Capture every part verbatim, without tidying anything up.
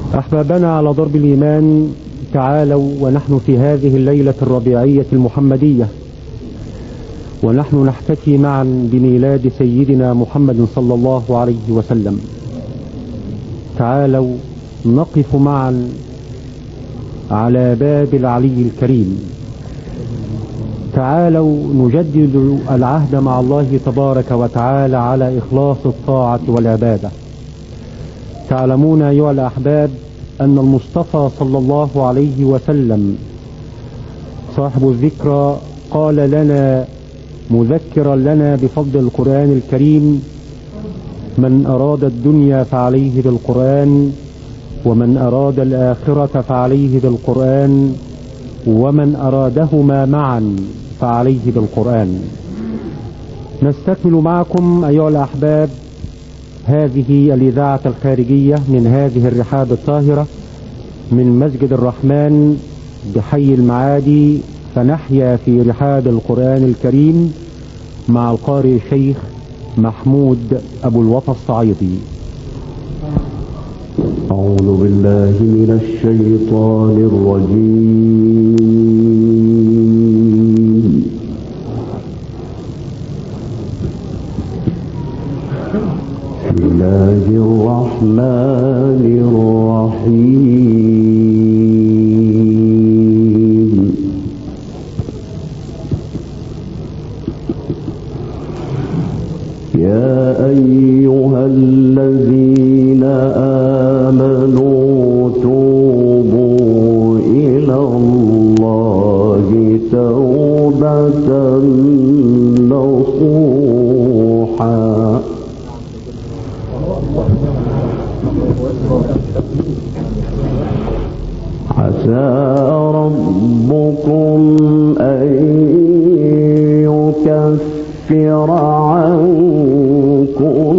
أحبابنا على ضرب الإيمان، تعالوا ونحن في هذه الليلة الربيعية المحمدية ونحن نحتفي معا بميلاد سيدنا محمد صلى الله عليه وسلم. تعالوا نقف معا على باب العلي الكريم. تعالوا نجدد العهد مع الله تبارك وتعالى على إخلاص الطاعة والعبادة. تعلمون أيها الأحباب أن المصطفى صلى الله عليه وسلم صاحب الذكرى قال لنا مذكرا لنا بفضل القرآن الكريم: من أراد الدنيا فعليه بالقرآن، ومن أراد الآخرة فعليه بالقرآن، ومن أرادهما معا فعليه بالقرآن. نستكمل معكم أيها الأحباب هذه الإذاعة الخارجية من هذه الرحاب الطاهرة من مسجد الرحمن بحي المعادي، فنحيا في رحاب القرآن الكريم مع القارئ الشيخ محمود أبو الوفا الصعيدي. أعوذ بالله من الشيطان الرجيم. بسم الله الرحمن الرحيم. يا أيها الذين آمنوا توبوا إلى الله توبة نصوحا عسى ربكم أن يكفر عنكم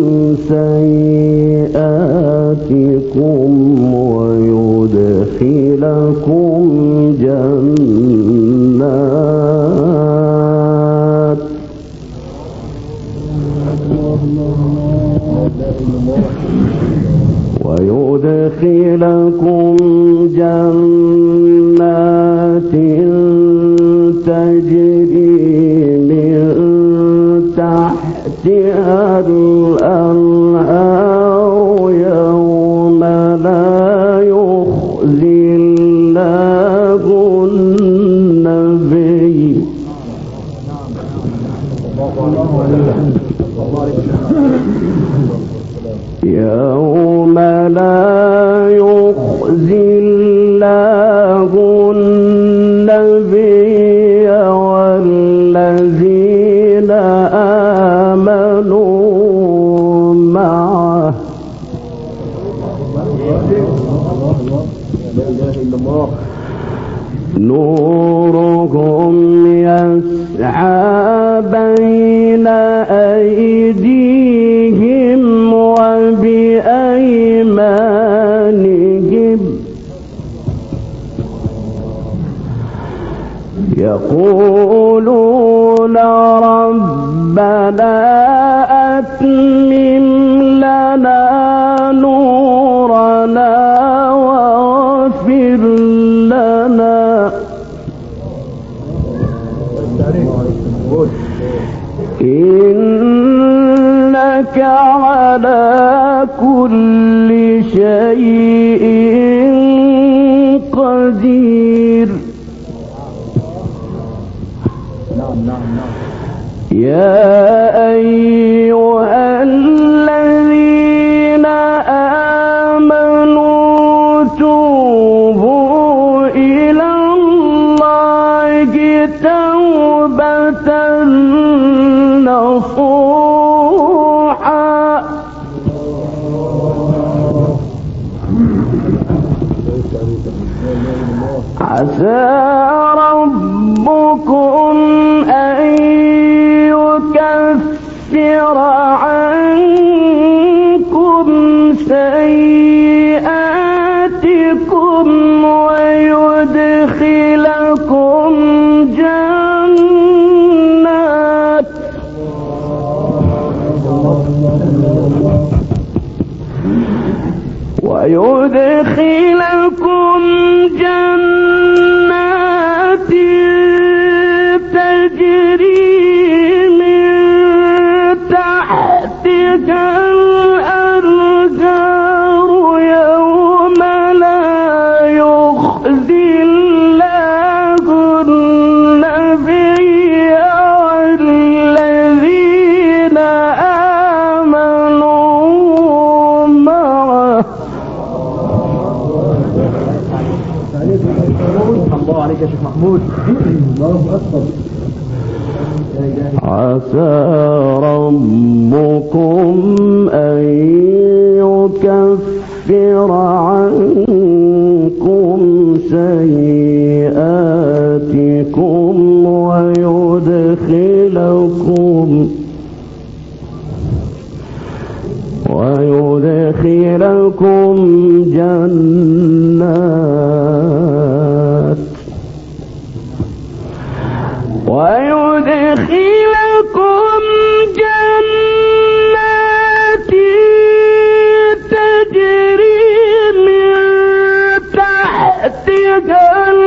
سيئاتكم ويدخلكم جنات ويدخلكم جنات تجري من تحتها الأنهار يوم لا يخزي الله النبي يوم لا يخزي الله النبي والذين آمنوا معه نورهم يسعى بين أيديهم وبأيمانهم يقولون ربنا أتمم لنا نورنا واغفر لنا إنك على كل شيء قدير. يا أيها الذين آمنوا توبوا إلى الله توبة نصوحا عسى ربكم أن يكفر عنكم سيئاتكم ويدخلكم جنات ويدخلكم جنات تجري من تحتها الأنهار يوم لا يخزي الله النبي والذين آمنوا معه. الله عليك يا شيخ محمود. الله أكبر. عسى ربكم أن يكفر عنكم سيئاتكم ويدخلكم ويدخلكم جنات ويدخلكم جنات تجري من تحتها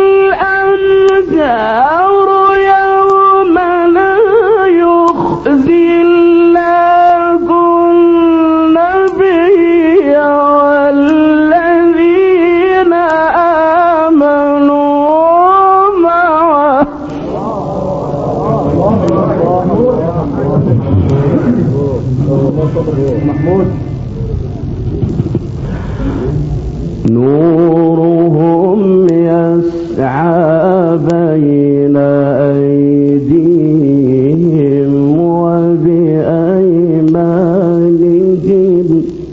الأنهار يوم لا يخزي الله النبي والذين آمنوا معه. محمود. نورهم يسعى بين أيديهم وبأيمانهم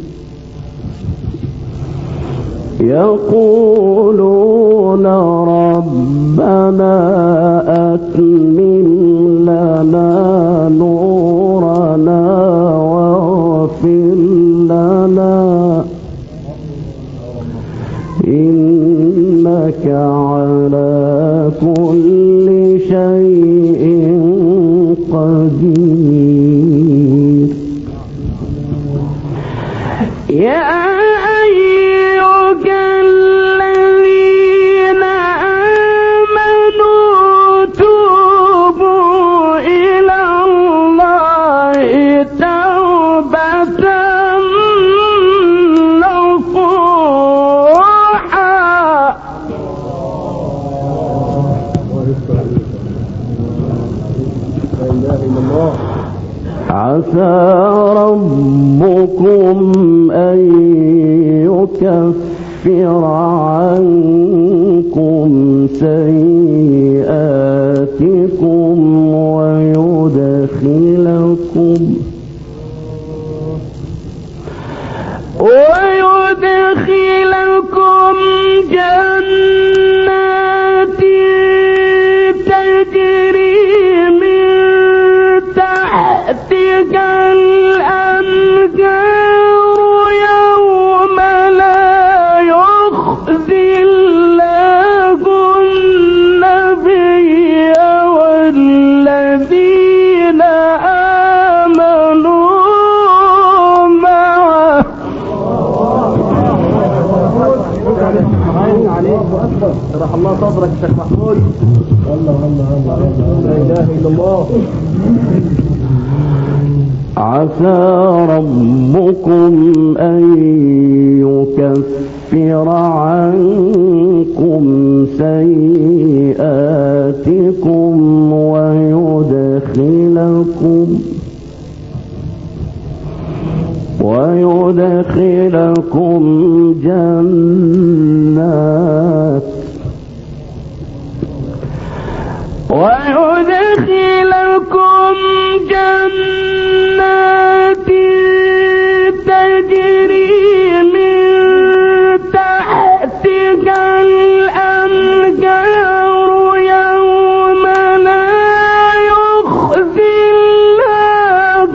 يقولون ربنا أتمم لنا نورنا واغفر لنا إنك على كل شيء قدير. يا أيها الذين آمنوا توبوا إلى الله توبة نصوحا. عسى ربكم أن يكفر عنكم سيئاتكم ويدخلكم ويدخلكم جنات تجري من تحتها الأنهار يوم لا يخزي الله النبي والذين آمنوا معه. شرح الله صدرك يا شيخ محمود. الله الله الله لا اله الا الله. عسى ربكم أن يكفر عنكم سيئاتكم ويدخلكم ويدخلكم جنات ويدخلكم جنات تجري من تحتها الأنهار يوم لا يخزي الله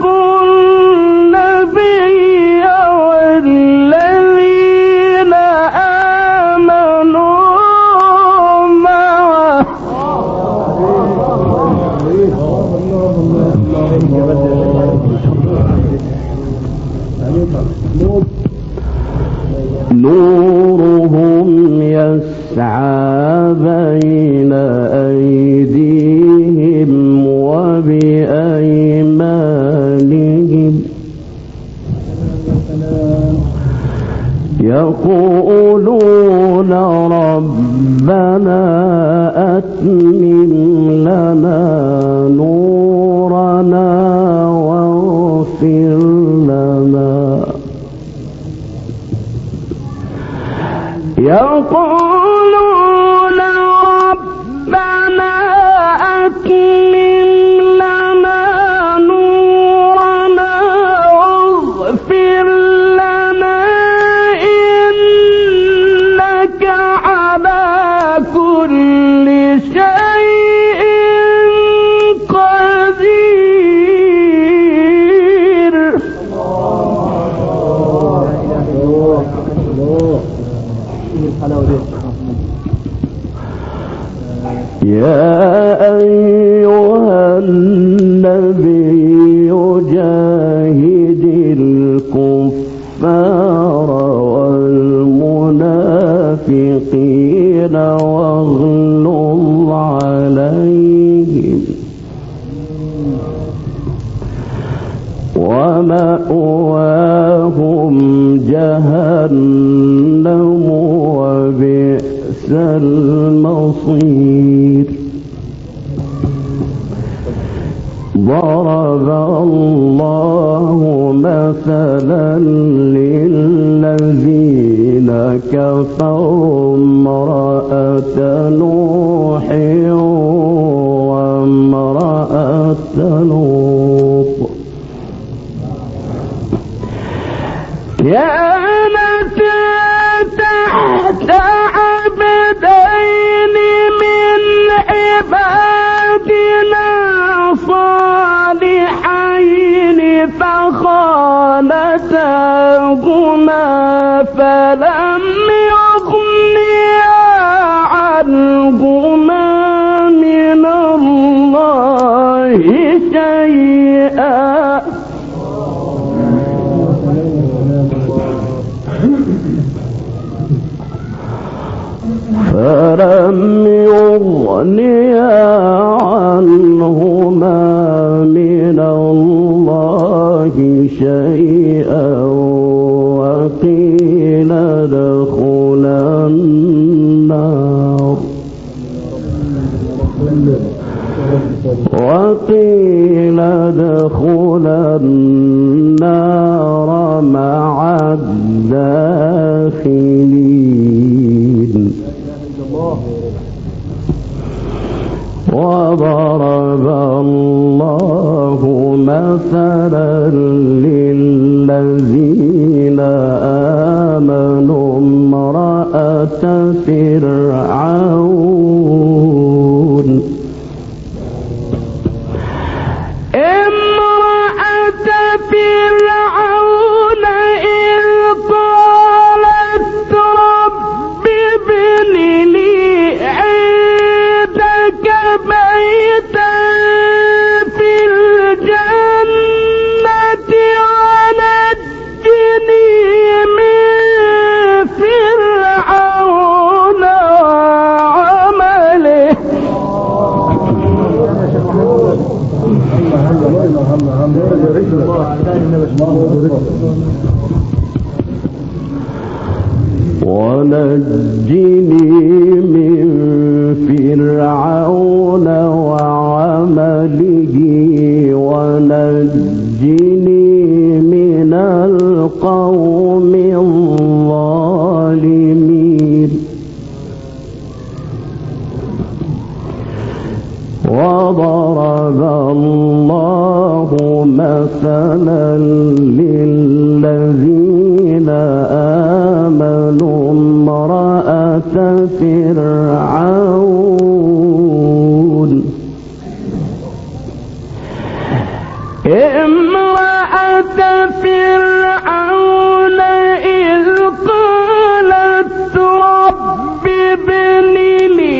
النبي والذين آمنوا نورهم يسعى بين أيديهم وبأيمانهم يقولون ربنا أتمم لنا نورنا واغفر لنا يقولون ربنا أتمم لنا نورنا واغفر لنا إنك على كل شيء قدير. يا أيها النبي جاهد الكفار والمنافقين واغلظ عليهم ومأواهم جهنم وبئس المصير. ضرب الله مثلا للذين كفروا امرأة نوح وامرأة لوط كانتا تحت عبدين من عبادنا صالحين فخانتاهما فلم يغنيا عنهما من الله شيئا فلم يغنيا عنهما من الله شيئا وقيل ادخلا النار وقيل ادخلا النار مع الداخلين. وضرب الله مثلا للذين آمنوا امرأة فرعون امرأة فرعون إذ قالت رب ابن لي عندك بيتا في الجنة ونجني من فرعون وعمله. ونجني من فرعون وعمله ونجني من القوم الظالمين. وضرب الله مثلا للذين آمنوا امرأة فرعون امرأة فرعون إذ قالت رب ابن لي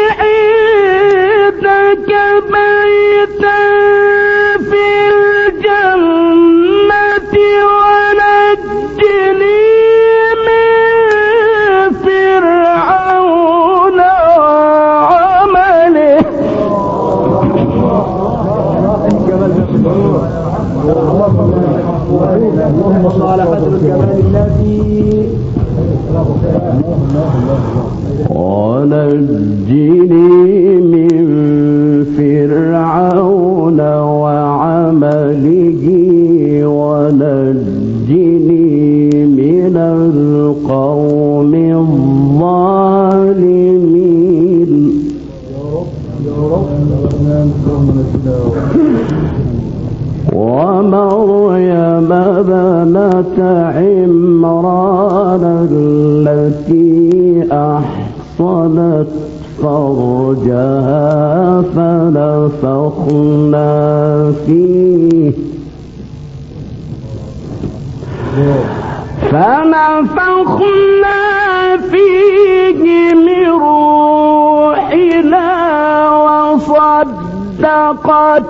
عندك بيتا في الجنة ونجني من ونجني من فرعون وعمله ونجني من القوم الظالمين ومريم ابنة عمران التي أحصنت فرجها فنفخنا فيه فنفخنا فيه من روحنا وصدقت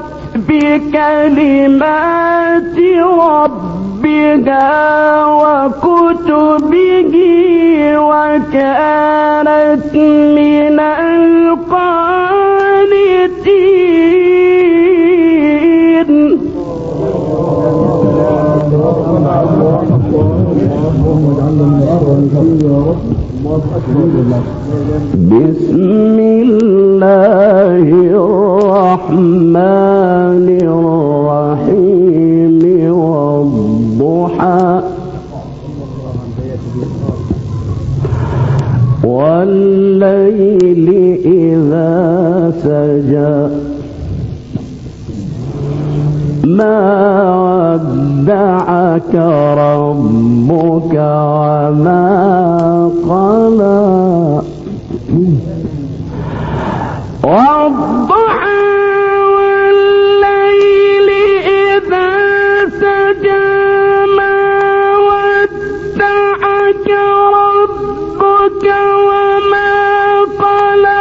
بكلمات ربها وكتبه وكانت من القانتين. بسم الله الرحمن الرحيم والضحى والليل إذا سجى ما ودعك ربك وما قلى والضحى والليل إذا سجى ما ودعك ربك وما قلى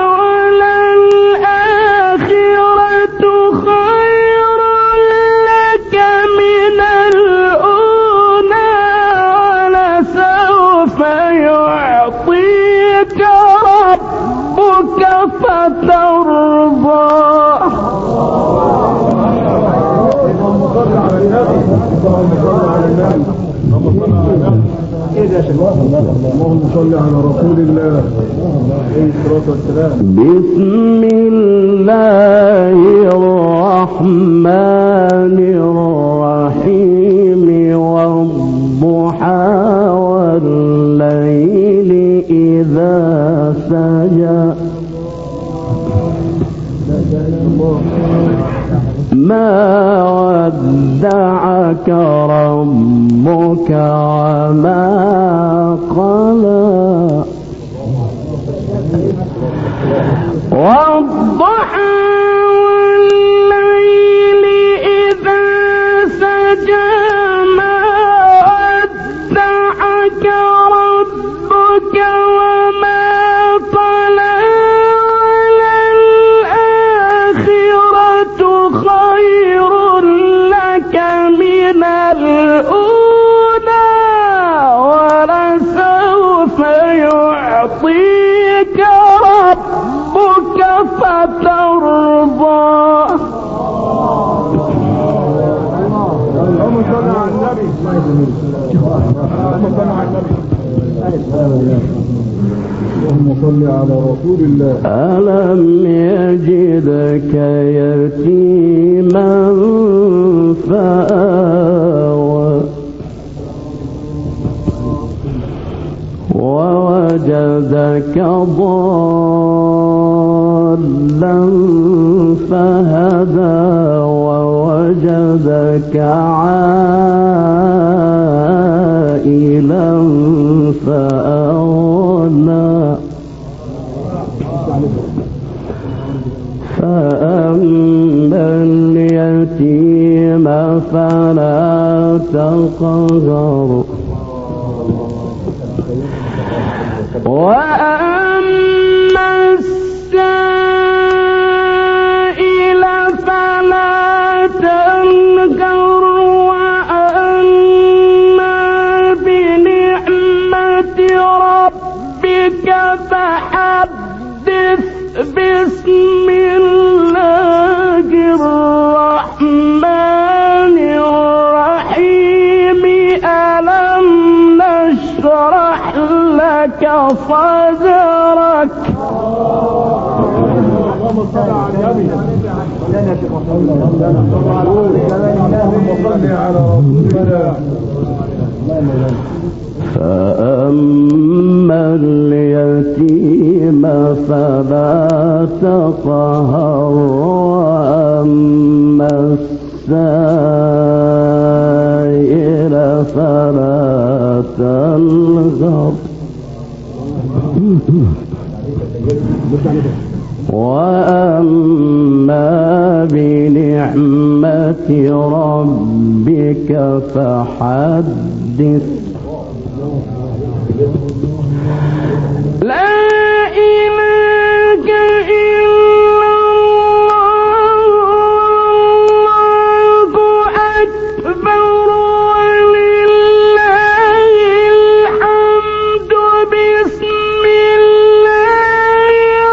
وللآخرة خير لك من الأولى ولسوف يعطيك ربك فترضى. اللهم صل على رسول الله. بسم الله الرحمن الرحيم والضحى والليل إذا سجى ما ودعك ربك وما قلى والضحى والليل إذا سجى ما ودعك ربك وما قلى وللآخرة خير لك من الأولى ولسوف يعطيك ربك فترضى. اللهم صل على النبي. اللهم صل على النبي. اللهم صل على رسول الله. ألم يجدك يتيما فآوى ووجدك ضالا فهدى ووجدك عائلا فأغنى فأما اليتيم فلا تقهر وأما السائل فلا تنكر وأما بنعمة ربك فحدث. بسم الله الرحمن الرحيم. ألم نشرح لك صدرك فأما اليتيم فلا تقهر وأما السائل فلا تنهر وأما بنعمة ربك فحدث لا إله إلا الله أكبر ولله الحمد بسم الله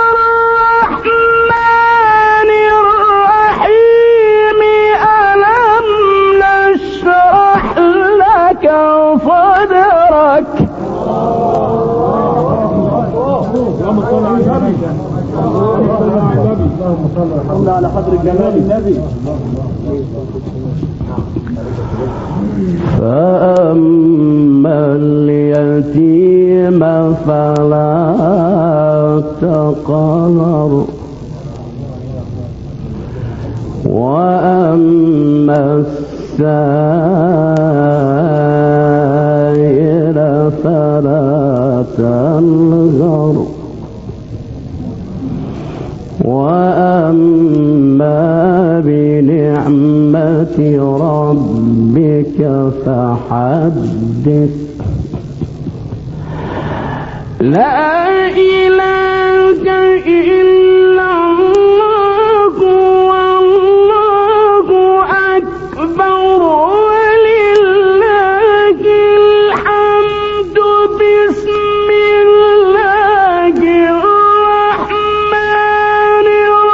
الرحمن الرحيم ألم نشرح لك صدرك اللهم على قدر جلال النبي. فأما اليتيم فلا تقهر وأما السائل فلا تنهر وأما بنعمة ربك فحدث لا إله إلا الله والله أكبر ولله الحمد بسم الله الرحمن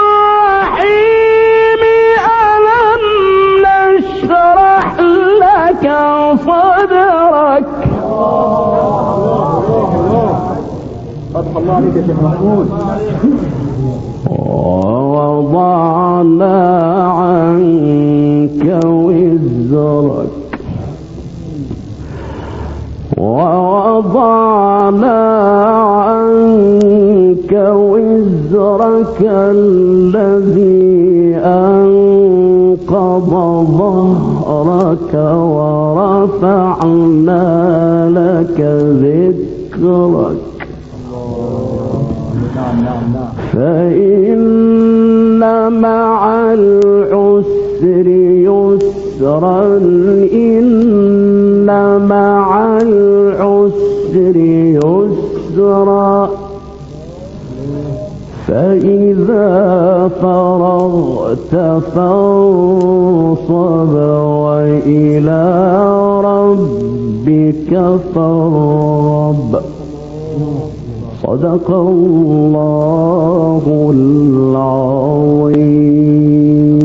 الرحيم ألم نشرح لك صدرك فتح الله عليك يا شيخ محمود. ووضعنا عنك وزرك ووضعنا عنك وزرك الذي أنقض ظهرك ورفعنا لك ذكرك فإن مع العسر يسرا إن مع العسر يسرا فإذا فرغت فانصب وإلى ربك فارغب صدق الله العظيم.